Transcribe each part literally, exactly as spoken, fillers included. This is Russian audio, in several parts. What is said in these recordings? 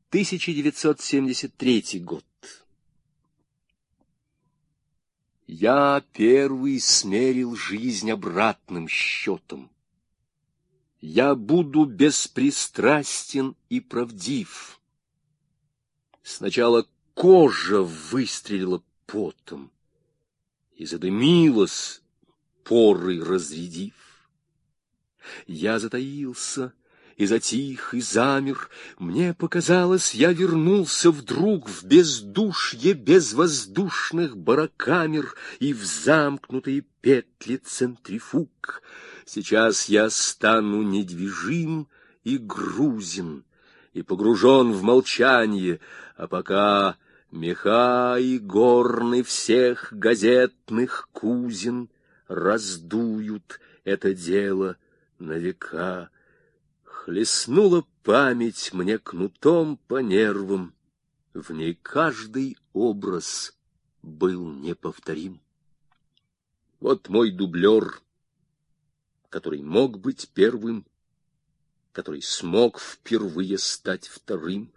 тысяча девятьсот семьдесят третий год. Я первый смерил жизнь обратным счетом. Я буду беспристрастен и правдив. Сначала кожа выстрелила потом и задымилась, поры разрядив. Я затаился и затих, и замер. Мне показалось, я вернулся вдруг в бездушье безвоздушных барокамер и в замкнутые петли центрифуг. Сейчас я стану недвижим и грузен, и погружен в молчание, а пока меха и горны всех газетных кузин раздуют это дело на века. Хлестнула память мне кнутом по нервам, в ней каждый образ был неповторим. Вот мой дублер, который мог быть первым, который смог впервые стать вторым.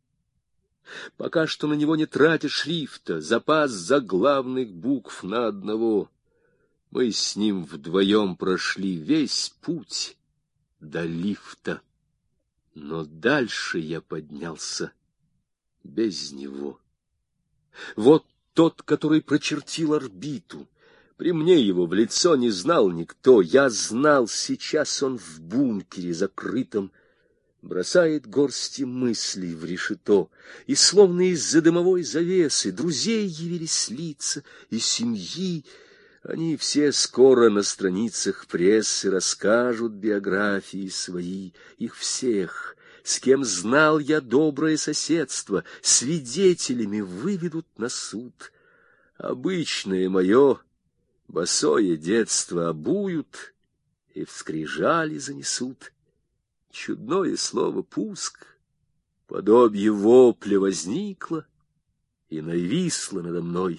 Пока что на него не тратя шрифта, запас заглавных букв на одного. Мы с ним вдвоем прошли весь путь до лифта, но дальше я поднялся без него. Вот тот, который прочертил орбиту. При мне его в лицо не знал никто. Я знал, сейчас он в бункере закрытом бросает горсти мыслей в решето, и словно из-за дымовой завесы друзей явились лица и семьи. Они все скоро на страницах прессы расскажут биографии свои, их всех, с кем знал я доброе соседство, свидетелями выведут на суд. Обычное мое босое детство обуют и в скрижали занесут. Чудное слово «пуск», подобие вопля возникло и нависло надо мной.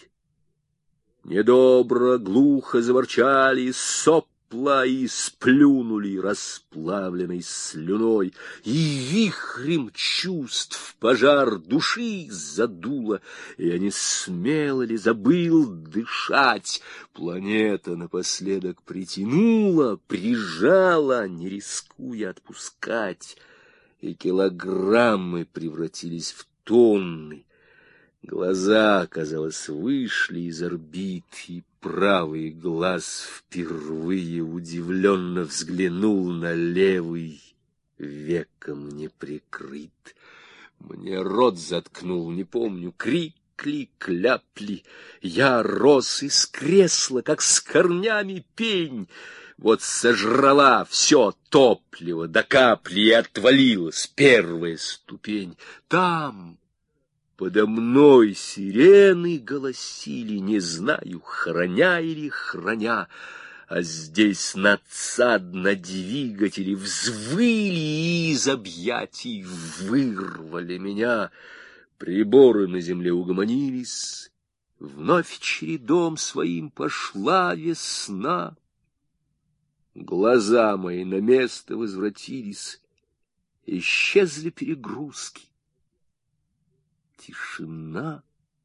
Недобро, глухо заворчали сопла и сплюнули расплавленной слюной, и вихрем чувств пожар души задуло, и я не смел или забыл дышать. Планета напоследок притянула, прижала, не рискуя отпускать, и килограммы превратились в тонны. Глаза, казалось, вышли из орбит, и правый глаз впервые удивленно взглянул на левый, веком не прикрыт. Мне рот заткнул, не помню, крикли, кляпли. Я рос из кресла, как с корнями пень. Вот сожрала все топливо до капли и отвалилась первая ступень. Там подо мной сирены голосили, не знаю, храня или храня, а здесь надсадно двигатели взвыли и из объятий вырвали меня. Приборы на земле угомонились, вновь чередом своим пошла весна. Глаза мои на место возвратились, исчезли перегрузки. Тишина.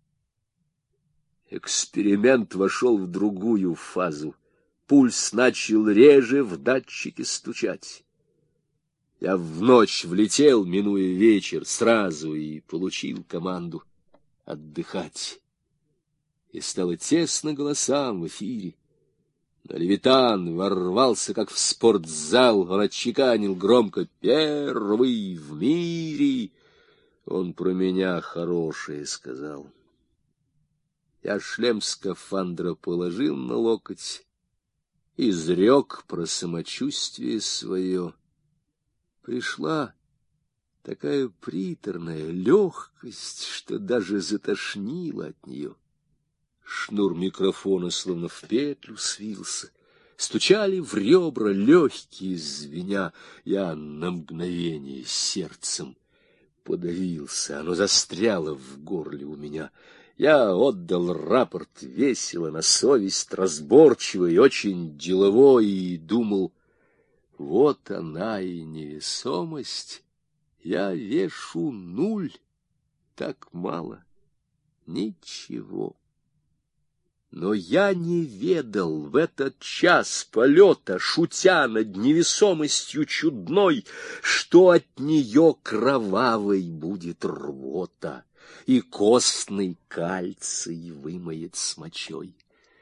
Эксперимент вошел в другую фазу. Пульс начал реже в датчике стучать. Я в ночь влетел, минуя вечер, сразу и получил команду отдыхать. И стало тесно голосам в эфире. Но Левитан ворвался, как в спортзал, он отчеканил громко: «Первый в мире!» Он про меня хорошее сказал. Я шлем скафандра положил на локоть, изрек про самочувствие свое. Пришла такая приторная легкость, что даже затошнило от нее. Шнур микрофона словно в петлю свился. Стучали в ребра легкие звеня. Я на мгновение сердцем подавился, оно застряло в горле у меня. Я отдал рапорт весело, на совесть, разборчиво и очень деловой, и думал, вот она и невесомость, Я вешу нуль, так мало, ничего. Но я не ведал в этот час полета, шутя над невесомостью чудной, что от нее кровавой будет рвота, и костный кальций вымоет с мочой.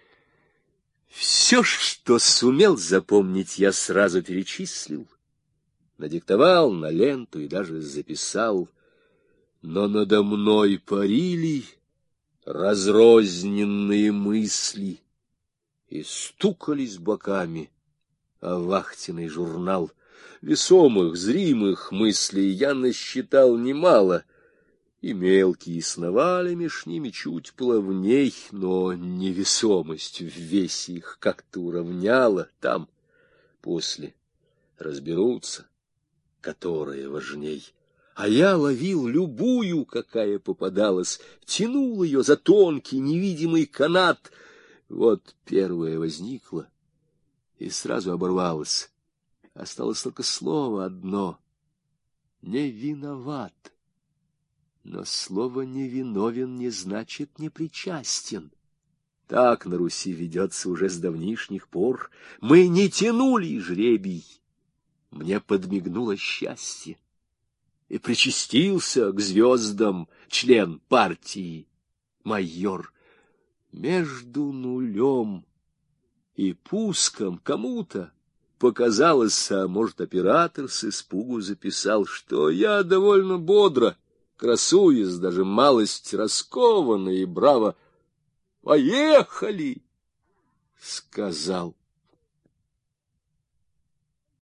Все, что сумел запомнить, я сразу перечислил, надиктовал на ленту и даже записал, но надо мной парили разрозненные мысли и стукались боками о вахтенный журнал. Весомых, зримых мыслей я насчитал немало, и мелкие сновали меж ними чуть плавней, но невесомость в весе их как-то уравняла. Там после разберутся, которая важней. А я ловил любую, какая попадалась, тянул ее за тонкий невидимый канат. Вот первая возникла и сразу оборвалась. Осталось только слово одно — не виноват. Но слово «невиновен» не значит «не причастен». Так на Руси ведется уже с давнишних пор. Мы не тянули жребий. Мне подмигнуло счастье. И причастился к звездам член партии, майор. Между нулем и пуском кому-то показалось, а может, оператор с испугу записал, что я довольно бодро, красуясь, даже малость раскованно и браво, «Поехали!» — сказал.